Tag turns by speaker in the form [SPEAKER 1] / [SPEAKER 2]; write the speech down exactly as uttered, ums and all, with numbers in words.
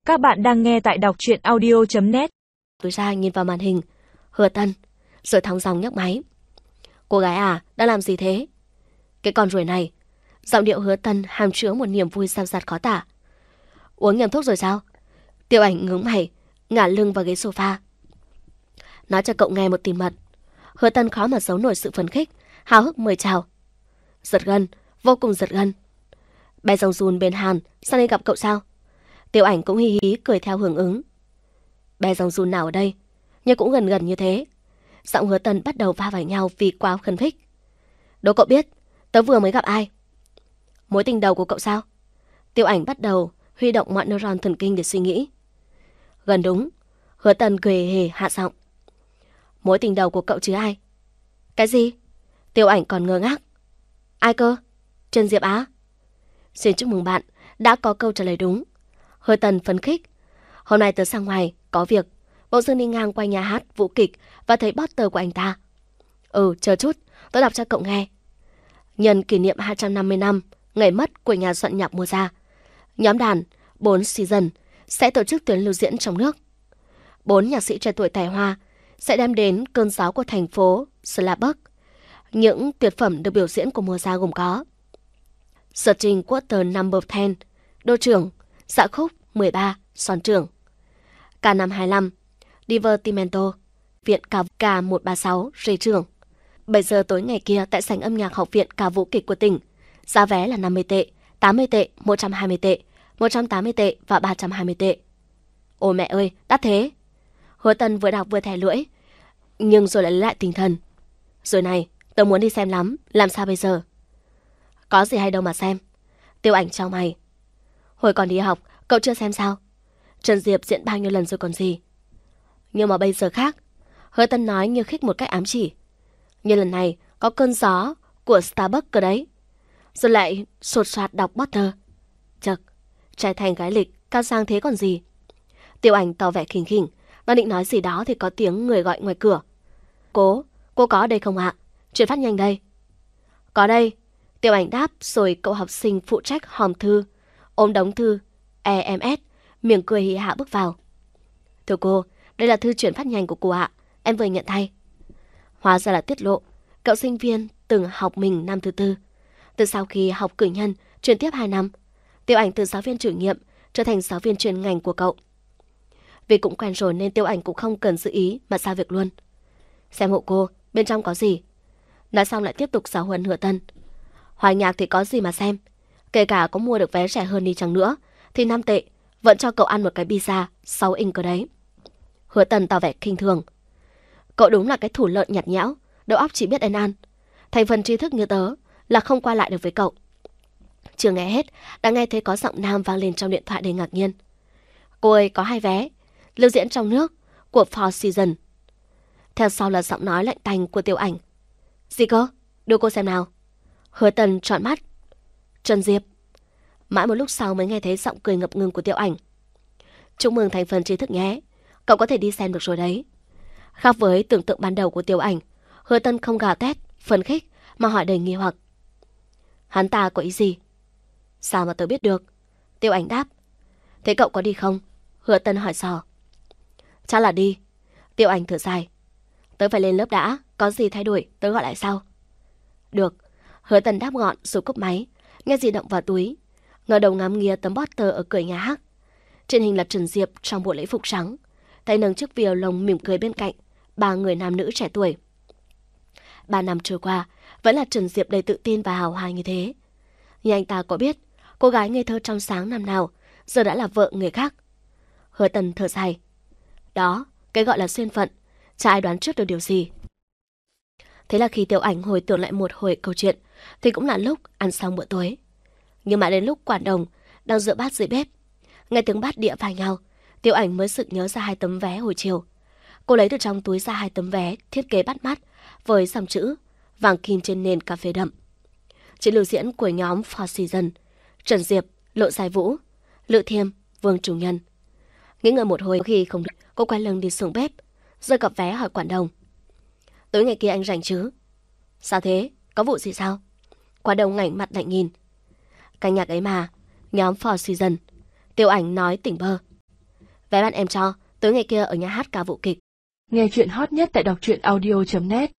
[SPEAKER 1] Các bạn đang nghe tại đọc truyện audio chấm net.
[SPEAKER 2] Tôi ra nhìn vào màn hình. Hứa Tân, rồi thong dong nhấc máy. Cô gái à, đang làm gì thế? Cái con ruồi này. Giọng điệu Hứa Tân hàm chứa một niềm vui sao sạt khó tả. Uống nhầm thuốc rồi sao? Tiêu Ảnh ngướng mày, ngả lưng vào ghế sofa. Nói cho cậu nghe một tin mật. Hứa Tân khó mà giấu nổi sự phấn khích, háo hức mời chào. Giật gân, vô cùng giật gân. Bé Dòng Dùn bên Hàn sang đây gặp cậu sao? Tiêu Ảnh cũng hí hí cười theo hưởng ứng. Bé Dòng Dùn nào ở đây? Nhưng cũng gần gần như thế. Giọng Hứa Tân bắt đầu va vào nhau vì quá khấn khích. Đố cậu biết, tớ vừa mới gặp ai? Mối tình đầu của cậu sao? Tiêu Ảnh bắt đầu huy động mọi neuron thần kinh để suy nghĩ. Gần đúng. Hứa Tân cười hề hạ giọng. Mối tình đầu của cậu chứ ai? Cái gì? Tiêu Ảnh còn ngơ ngác. Ai cơ? Trần Diệp Á? Xin chúc mừng bạn đã có câu trả lời đúng. Hứa Tân phấn khích. Hôm nay tớ sang ngoài có việc, bỗng dưng đi ngang qua nhà hát vũ kịch và thấy poster của anh ta. Ừ, chờ chút, tớ đọc cho cậu nghe. Nhân kỷ niệm hai trăm năm mươi năm ngày mất của nhà soạn nhạc Mozart, nhóm đàn bốn season sẽ tổ chức tuyến lưu diễn trong nước. Bốn nhạc sĩ trẻ tuổi tài hoa sẽ đem đến cơn gió của thành phố Slabberg. Những tuyệt phẩm được biểu diễn của Mozart gồm có Searching Quarter Number mười, Đô trưởng, Dạ khúc mười ba, Son trưởng, K năm hai lăm, Divertimento, Viện ca K một ba sáu, Rê trưởng. bảy giờ tối ngày kia tại sảnh âm nhạc học viện ca vũ kịch của tỉnh. Giá vé là năm mươi tệ, tám mươi tệ, một trăm hai mươi tệ, một trăm tám mươi tệ và ba trăm hai mươi tệ. Ôi mẹ ơi, đắt thế. Hứa Tân vừa đọc vừa thè lưỡi, nhưng rồi lại lấy lại tinh thần. Rồi này, tớ muốn đi xem lắm, làm sao bây giờ? Có gì hay đâu mà xem. Tiêu Ảnh chau mày. Hồi còn đi học, cậu chưa xem sao? Trần Diệp diễn bao nhiêu lần rồi còn gì. Nhưng mà bây giờ khác. Hứa Tân nói như khích một cách ám chỉ. Như lần này có cơn gió của Starbucks cơ đấy. Rồi lại sột soạt đọc Potter. Chật, trai thành gái lịch, cao sang thế còn gì. Tiêu Ảnh tỏ vẻ khinh khỉnh. Nó định nói gì đó thì có tiếng người gọi ngoài cửa. Cô, cô có ở đây không ạ? Chuyển phát nhanh đây. Có đây. Tiêu Ảnh đáp rồi cậu học sinh phụ trách hòm thư ôm đống thư e em ét, mỉm cười hí hả bước vào. Thưa cô, đây là thư chuyển phát nhanh của cô ạ. Em vừa nhận thay. Hóa ra là tiết lộ cậu sinh viên từng học mình năm thứ tư. Từ sau khi học cử nhân chuyển tiếp hai năm, Tiêu Ảnh từ giáo viên chủ nhiệm trở thành giáo viên chuyên ngành của cậu. Vì cũng quen rồi nên Tiêu Ảnh cũng không cần giữ ý mà giao việc luôn. Xem hộ cô, bên trong có gì. Nói xong lại tiếp tục giáo huấn Hứa Tân. Hòa nhạc thì có gì mà xem. Kể cả có mua được vé rẻ hơn đi chăng nữa thì năm tệ vẫn cho cậu ăn một cái pizza sáu inch cơ đấy. Hứa Tân tỏ vẻ khinh thường. Cậu đúng là cái thủ lợn nhạt nhẽo, đầu óc chỉ biết ăn ăn. Thành phần tri thức như tớ là không qua lại được với cậu. Chưa nghe hết đã nghe thấy có giọng nam vang lên trong điện thoại đầy ngạc nhiên. Cô ơi, có hai vé lưu diễn trong nước của Four Seasons. Theo sau là giọng nói lạnh tanh của Tiêu Ảnh. Gì cơ? Đưa cô xem nào. Hứa Tân tròn mắt. Trần Diệp. Mãi một lúc sau mới nghe thấy giọng cười ngập ngừng của Tiêu Ảnh. Chúc mừng thành phần tri thức nhé. Cậu có thể đi xem được rồi đấy. Khác với tưởng tượng ban đầu của Tiêu Ảnh, Hứa Tân không gào thét, phấn khích mà hỏi đầy nghi hoặc. Hắn ta có ý gì? Sao mà tớ biết được? Tiêu Ảnh đáp. Thế cậu có đi không? Hứa Tân hỏi dò. Chắc là đi. Tiêu Ảnh thở dài. Tớ phải lên lớp đã, có gì thay đổi tớ gọi lại sau. Được. Hứa Tân đáp gọn rồi cúp máy, nghe di động vào túi, ngờ đầu ngắm nghía tấm poster ở cửa nhà hát. Trên hình là Trần Diệp trong bộ lễ phục trắng, tay nâng chiếc violon mỉm cười bên cạnh ba người nam nữ trẻ tuổi. Ba năm trôi qua, vẫn là Trần Diệp đầy tự tin và hào hoa như thế. Nhưng anh ta có biết, cô gái ngây thơ trong sáng năm nào giờ đã là vợ người khác. Hứa Tân thở dài. Đó, cái gọi là duyên phận, chả ai đoán trước được điều gì. Thế là khi Tiêu Ảnh hồi tưởng lại một hồi câu chuyện thì cũng là lúc ăn xong bữa tối. Nhưng mà đến lúc Quản Đồng đang rửa bát dưới bếp, nghe tiếng bát đĩa va nhau, Tiêu Ảnh mới sực nhớ ra hai tấm vé hồi chiều. Cô lấy từ trong túi ra hai tấm vé thiết kế bắt mắt với dòng chữ vàng kim trên nền cà phê đậm. Chữ lưu diễn của nhóm Four Seasons: Trần Diệp, Lộ Giai Vũ, Lự Thiêm, Vương Trung Nhân. Nghĩ ngợi một hồi khi không được, cô quay lưng đi xuống bếp, rơi cặp vé hỏi Quản Đồng. Tối ngày kia anh rảnh chứ? Sao thế? Có vụ gì sao? Quản Đồng ngảnh mặt lạnh nhìn. Ca nhạc ấy mà, nhóm Four Seasons. Tiêu Ảnh nói tỉnh bơ. Vé bạn em cho, tới ngày kia ở nhà hát ca vũ kịch.
[SPEAKER 1] Nghe chuyện hot nhất tại đọc truyện audio chấm net.